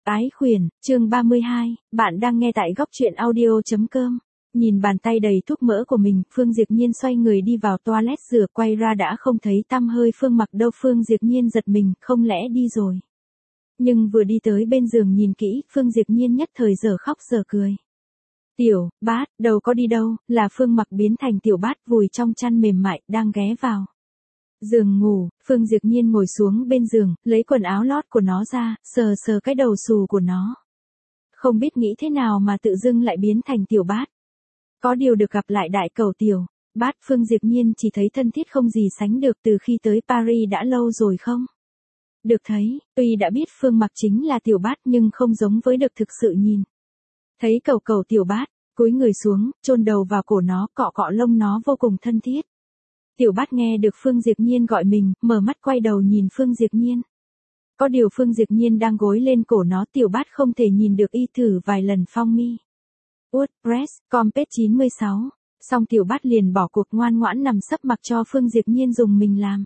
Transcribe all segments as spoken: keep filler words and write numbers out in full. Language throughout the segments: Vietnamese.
Ái khuyển, chương ba mươi hai, bạn đang nghe tại góc truyện audio.com. Nhìn bàn tay đầy thuốc mỡ của mình, Phương Diệp Nhiên xoay người đi vào toilet rửa, quay ra đã không thấy tăm hơi Phương Mặc đâu. Phương Diệp Nhiên giật mình, không lẽ đi rồi. Nhưng vừa đi tới bên giường nhìn kỹ, Phương Diệp Nhiên nhất thời giờ khóc giờ cười. Tiểu Bát, đâu có đi đâu, là Phương Mặc biến thành Tiểu Bát vùi trong chăn mềm mại, đang ghé vào giường ngủ. Phương Diệp Nhiên ngồi xuống bên giường, lấy quần áo lót của nó ra, sờ sờ cái đầu xù của nó. Không biết nghĩ thế nào mà tự dưng lại biến thành Tiểu Bát. Có điều được gặp lại đại cầu Tiểu Bát, Phương Diệp Nhiên chỉ thấy thân thiết không gì sánh được. Từ khi tới Paris đã lâu rồi không được thấy, tuy đã biết Phương Mặc chính là Tiểu Bát nhưng không giống với được thực sự nhìn. Thấy cầu cầu Tiểu Bát, cúi người xuống, chôn đầu vào cổ nó, cọ cọ lông nó vô cùng thân thiết. Tiểu Bát nghe được Phương Diệp Nhiên gọi mình, mở mắt quay đầu nhìn Phương Diệp Nhiên. Có điều Phương Diệp Nhiên đang gối lên cổ nó, Tiểu Bát không thể nhìn được, y thử vài lần phong mi. WordPress, com page chín mươi sáu. Xong Tiểu Bát liền bỏ cuộc, ngoan ngoãn nằm sấp mặc cho Phương Diệp Nhiên dùng mình làm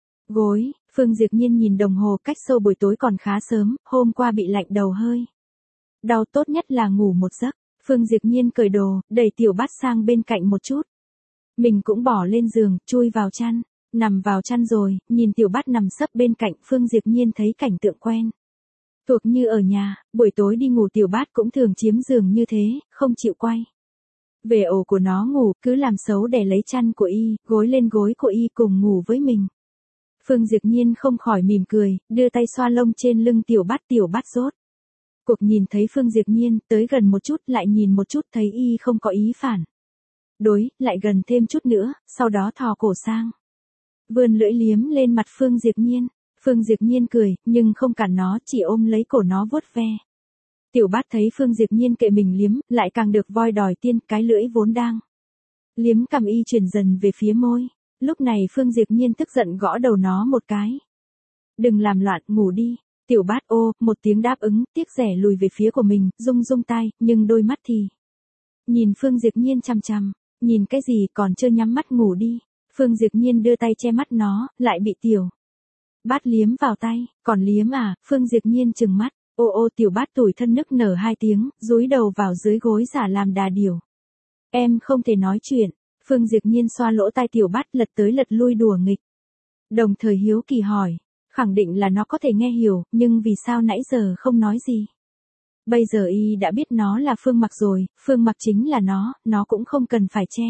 gối. Phương Diệp Nhiên nhìn đồng hồ, cách sâu buổi tối còn khá sớm, hôm qua bị lạnh đầu hơi đau, tốt nhất là ngủ một giấc. Phương Diệp Nhiên cởi đồ, đẩy Tiểu Bát sang bên cạnh một chút. Mình cũng bỏ lên giường, chui vào chăn, nằm vào chăn rồi, nhìn Tiểu Bát nằm sấp bên cạnh, Phương Diệp Nhiên thấy cảnh tượng quen thuộc như ở nhà, buổi tối đi ngủ Tiểu Bát cũng thường chiếm giường như thế, không chịu quay về ổ của nó ngủ, cứ làm xấu để lấy chăn của y, gối lên gối của y cùng ngủ với mình. Phương Diệp Nhiên không khỏi mỉm cười, đưa tay xoa lông trên lưng Tiểu Bát. Tiểu Bát rốt cuộc nhìn thấy Phương Diệp Nhiên, tới gần một chút, lại nhìn một chút, thấy y không có ý phản đối, lại gần thêm chút nữa, sau đó thò cổ sang, vươn lưỡi liếm lên mặt Phương Diệp Nhiên. Phương Diệp Nhiên cười, nhưng không cản nó, chỉ ôm lấy cổ nó vuốt ve. Tiểu Bát thấy Phương Diệp Nhiên kệ mình liếm, lại càng được voi đòi tiên, cái lưỡi vốn đang liếm cằm y chuyển dần về phía môi. Lúc này Phương Diệp Nhiên tức giận gõ đầu nó một cái. Đừng làm loạn, ngủ đi. Tiểu Bát ô, một tiếng đáp ứng, tiếc rẻ lùi về phía của mình, rung rung tai, nhưng đôi mắt thì nhìn Phương Diệp Nhiên chằm chằm. Nhìn cái gì, còn chưa nhắm mắt ngủ đi. Phương Diệp Nhiên đưa tay che mắt nó, lại bị Tiểu Bát liếm vào tay. Còn liếm à? Phương Diệp Nhiên trừng mắt. Ô ô, Tiểu Bát tủi thân nức nở hai tiếng, dúi đầu vào dưới gối giả làm đà điểu. Em không thể nói chuyện. Phương Diệp Nhiên xoa lỗ tai Tiểu Bát, lật tới lật lui đùa nghịch. Đồng thời hiếu kỳ hỏi, khẳng định là nó có thể nghe hiểu, nhưng vì sao nãy giờ không nói gì? Bây giờ y đã biết nó là Phương Mặc rồi, Phương Mặc chính là nó, nó cũng không cần phải che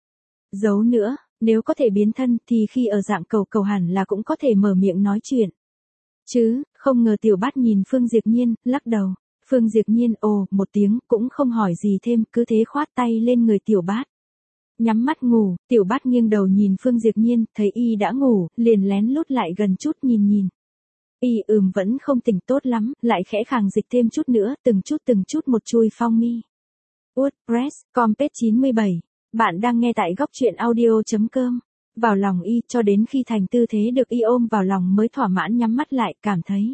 giấu nữa. Nếu có thể biến thân thì khi ở dạng cầu cầu hẳn là cũng có thể mở miệng nói chuyện chứ. Không ngờ Tiểu Bát nhìn Phương Diệp Nhiên, lắc đầu. Phương Diệp Nhiên ồ một tiếng, cũng không hỏi gì thêm, cứ thế khoát tay lên người Tiểu Bát. Nhắm mắt ngủ. Tiểu Bát nghiêng đầu nhìn Phương Diệp Nhiên, thấy y đã ngủ, liền lén lút lại gần chút nhìn nhìn. Y ừm vẫn không tỉnh tốt lắm, lại khẽ khàng dịch thêm chút nữa, từng chút từng chút một chui phong mi. WordPress, com page chín mươi bảy. Bạn đang nghe tại góc truyện audio.com. Vào lòng y, cho đến khi thành tư thế được y ôm vào lòng mới thỏa mãn nhắm mắt lại, cảm thấy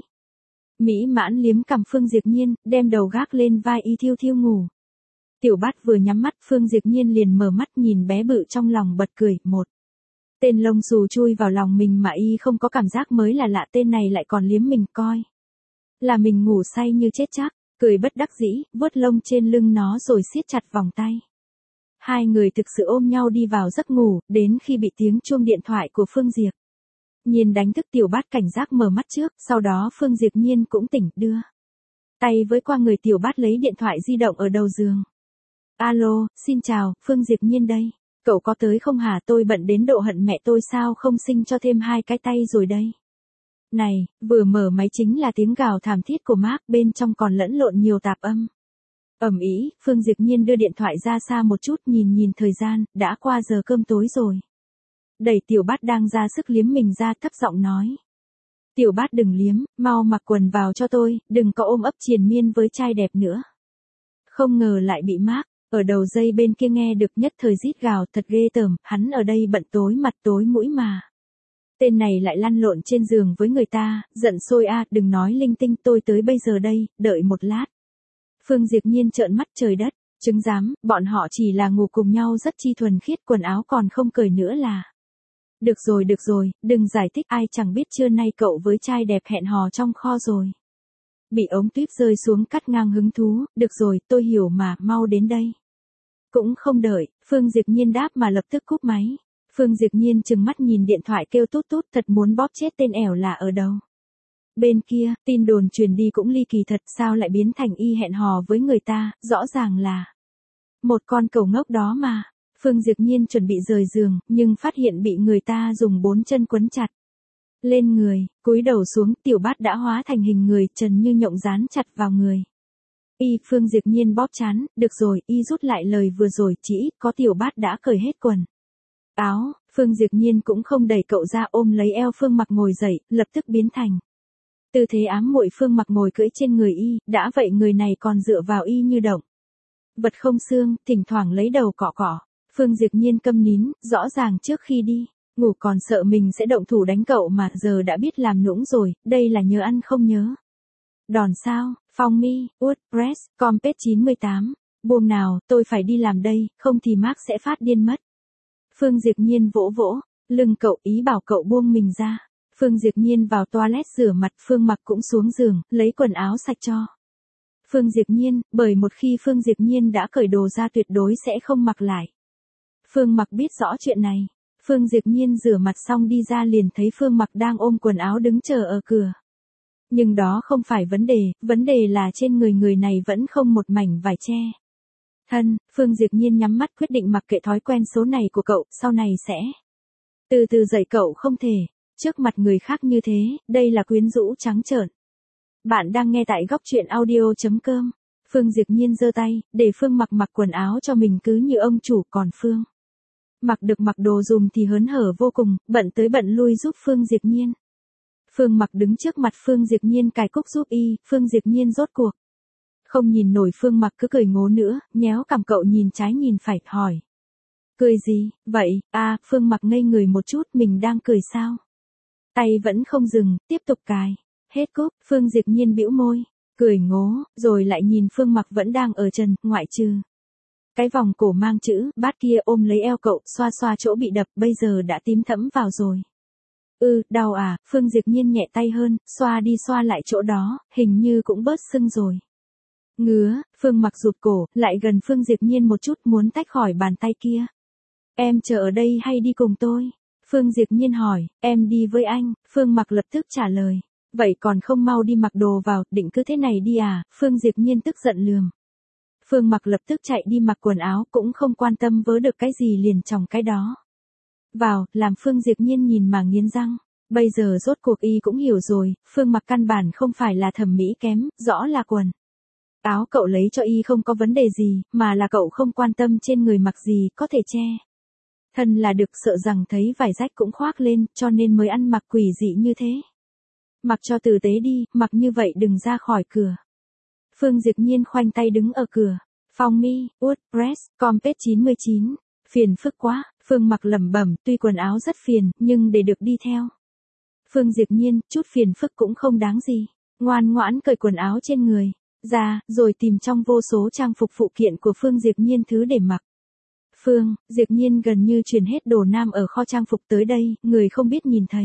mỹ mãn liếm cằm Phương Diệp Nhiên, đem đầu gác lên vai y thiêu thiêu ngủ. Tiểu Bát vừa nhắm mắt, Phương Diệp Nhiên liền mở mắt nhìn bé bự trong lòng bật cười. Một tên lông xù chui vào lòng mình mà y không có cảm giác mới là lạ, tên này lại còn liếm mình, coi là mình ngủ say như chết chắc. Cười bất đắc dĩ, vuốt lông trên lưng nó rồi siết chặt vòng tay. Hai người thực sự ôm nhau đi vào giấc ngủ, đến khi bị tiếng chuông điện thoại của Phương Diệp Nhiên đánh thức. Tiểu Bát cảnh giác mở mắt trước, sau đó Phương Diệp Nhiên cũng tỉnh, đưa tay với qua người Tiểu Bát lấy điện thoại di động ở đầu giường. Alo, xin chào, Phương Diệp Nhiên đây. Cậu có tới không hả? Tôi bận đến độ hận mẹ tôi sao không sinh cho thêm hai cái tay rồi đây. Này, vừa mở máy chính là tiếng gào thảm thiết của Mark, bên trong còn lẫn lộn nhiều tạp âm ầm ĩ. Phương Diệp Nhiên đưa điện thoại ra xa một chút, nhìn nhìn thời gian, đã qua giờ cơm tối rồi. Đẩy Tiểu Bát đang ra sức liếm mình ra, thấp giọng nói. Tiểu Bát đừng liếm, mau mặc quần vào cho tôi, đừng có ôm ấp triền miên với trai đẹp nữa. Không ngờ lại bị Mark ở đầu dây bên kia nghe được, nhất thời rít gào, thật ghê tởm, hắn ở đây bận tối mặt tối mũi mà. Tên này lại lăn lộn trên giường với người ta, giận sôi a, đừng nói linh tinh, tôi tới bây giờ đây, đợi một lát. Phương Diệp Nhiên trợn mắt trời đất, chứng giám, bọn họ chỉ là ngủ cùng nhau rất chi thuần khiết, quần áo còn không cởi nữa là. Được rồi được rồi, đừng giải thích, ai chẳng biết trưa nay cậu với trai đẹp hẹn hò trong kho rồi. bị ống tuyếp rơi xuống cắt ngang hứng thú, được rồi, tôi hiểu mà, mau đến đây. Cũng không đợi, Phương Diệp Nhiên đáp mà lập tức cúp máy. Phương Diệp Nhiên trừng mắt nhìn điện thoại kêu tút tút thật muốn bóp chết tên ẻo là ở đâu. Bên kia, tin đồn truyền đi cũng ly kỳ thật sao lại biến thành y hẹn hò với người ta, rõ ràng là một con cẩu ngốc đó mà. Phương Diệp Nhiên chuẩn bị rời giường, nhưng phát hiện bị người ta dùng bốn chân quấn chặt lên người, cúi đầu xuống, tiểu bát đã hóa thành hình người, trần như nhộng dán chặt vào người. Y, Phương Diệp Nhiên bóp chán, được rồi, y rút lại lời vừa rồi, chỉ ít có tiểu bát đã cởi hết quần áo, Phương Diệp Nhiên cũng không đẩy cậu ra ôm lấy eo Phương Mặc ngồi dậy, lập tức biến thành tư thế ám muội. Phương Mặc ngồi cưỡi trên người y, đã vậy người này còn dựa vào y như động vật không xương, thỉnh thoảng lấy đầu cọ cọ. Phương Diệp Nhiên câm nín, rõ ràng trước khi đi ngủ còn sợ mình sẽ động thủ đánh cậu mà giờ đã biết làm nũng rồi, đây là nhớ ăn không nhớ đòn sao. Phong mi, WordPress, Compet chín mươi tám. Buông nào, tôi phải đi làm đây, không thì Mark sẽ phát điên mất. Phương Diệp Nhiên vỗ vỗ lưng cậu, ý bảo cậu buông mình ra. Phương Diệp Nhiên vào toilet rửa mặt, Phương Mặc cũng xuống giường, lấy quần áo sạch cho Phương Diệp Nhiên, bởi một khi Phương Diệp Nhiên đã cởi đồ ra tuyệt đối sẽ không mặc lại. Phương Mặc biết rõ chuyện này. Phương Diệp Nhiên rửa mặt xong đi ra liền thấy Phương Mặc đang ôm quần áo đứng chờ ở cửa. Nhưng đó không phải vấn đề, vấn đề là trên người người này vẫn không một mảnh vải che thân. Phương Diệp Nhiên nhắm mắt quyết định mặc kệ thói quen số này của cậu, sau này sẽ từ từ dạy cậu không thể trước mặt người khác như thế, đây là quyến rũ trắng trợn. Bạn đang nghe tại góc truyện audio chấm com. Phương Diệp Nhiên giơ tay, để Phương Mặc mặc quần áo cho mình cứ như ông chủ, còn Phương Mặc được mặc đồ dùm thì hớn hở vô cùng, bận tới bận lui giúp Phương Diệp Nhiên. Phương Mặc đứng trước mặt Phương Diệp Nhiên cài cúc giúp y, Phương Diệp Nhiên rốt cuộc không nhìn nổi Phương Mặc cứ cười ngố nữa, nhéo cằm cậu nhìn trái nhìn phải, hỏi. Cười gì, vậy, à, Phương Mặc ngây người một chút, mình đang cười sao? Tay vẫn không dừng, tiếp tục cài. Hết cúc, Phương Diệp Nhiên bĩu môi, cười ngố, rồi lại nhìn Phương Mặc vẫn đang ở trần, ngoại trừ cái vòng cổ mang chữ, bát kia ôm lấy eo cậu, xoa xoa chỗ bị đập, bây giờ đã tím thẫm vào rồi. Ừ, đau à, Phương Diệp Nhiên nhẹ tay hơn, xoa đi xoa lại chỗ đó, hình như cũng bớt sưng rồi. Ngứa, Phương Mặc rụt cổ, lại gần Phương Diệp Nhiên một chút muốn tách khỏi bàn tay kia. Em chờ ở đây hay đi cùng tôi? Phương Diệp Nhiên hỏi, em đi với anh, Phương Mặc lập tức trả lời. Vậy còn không mau đi mặc đồ vào, định cứ thế này đi à, Phương Diệp Nhiên tức giận lườm. Phương Mặc lập tức chạy đi mặc quần áo, cũng không quan tâm vớ được cái gì liền chòng cái đó vào, làm Phương Diệp Nhiên nhìn mà nghiến răng. Bây giờ rốt cuộc y cũng hiểu rồi, Phương Mặc căn bản không phải là thẩm mỹ kém, rõ là quần áo cậu lấy cho y không có vấn đề gì, mà là cậu không quan tâm trên người mặc gì, có thể che thân là được, sợ rằng thấy vải rách cũng khoác lên, cho nên mới ăn mặc quỷ dị như thế. Mặc cho tử tế đi, mặc như vậy đừng ra khỏi cửa. Phương Diệp Nhiên khoanh tay đứng ở cửa. Phong mi, WordPress, Compet chín mươi chín. Phiền phức quá, Phương Mặc lẩm bẩm, tuy quần áo rất phiền, nhưng để được đi theo Phương Diệp Nhiên, chút phiền phức cũng không đáng gì. Ngoan ngoãn cởi quần áo trên người ra, rồi tìm trong vô số trang phục phụ kiện của Phương Diệp Nhiên thứ để mặc. Phương Diệp Nhiên gần như chuyển hết đồ nam ở kho trang phục tới đây, người không biết nhìn thấy.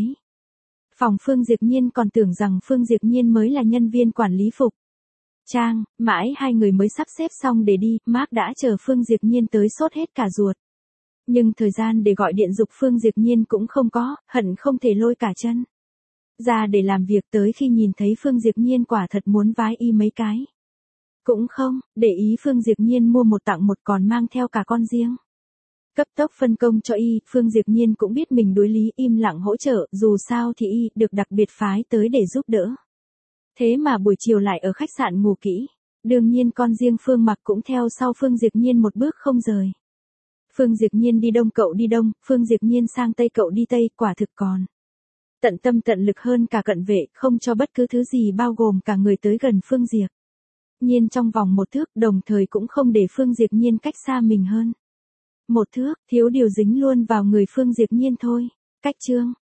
Phòng Phương Diệp Nhiên còn tưởng rằng Phương Diệp Nhiên mới là nhân viên quản lý phục trang, mãi hai người mới sắp xếp xong để đi, Mark đã chờ Phương Diệp Nhiên tới sốt hết cả ruột. Nhưng thời gian để gọi điện giục Phương Diệp Nhiên cũng không có, hận không thể lôi cả chân ra để làm việc, tới khi nhìn thấy Phương Diệp Nhiên quả thật muốn vái y mấy cái. Cũng không, để ý Phương Diệp Nhiên mua một tặng một còn mang theo cả con riêng. Cấp tốc phân công cho y, Phương Diệp Nhiên cũng biết mình đối lý, im lặng hỗ trợ, dù sao thì y được đặc biệt phái tới để giúp đỡ. Thế mà buổi chiều lại ở khách sạn ngủ kỹ. Đương nhiên con riêng Phương Mặc cũng theo sau Phương Diệp Nhiên một bước không rời. Phương Diệp Nhiên đi đông cậu đi đông, Phương Diệp Nhiên sang tây cậu đi tây, quả thực còn tận tâm tận lực hơn cả cận vệ, không cho bất cứ thứ gì bao gồm cả người tới gần Phương Diệp Nhiên trong vòng một thước, đồng thời cũng không để Phương Diệp Nhiên cách xa mình hơn một thước, thiếu điều dính luôn vào người Phương Diệp Nhiên thôi. Cách chương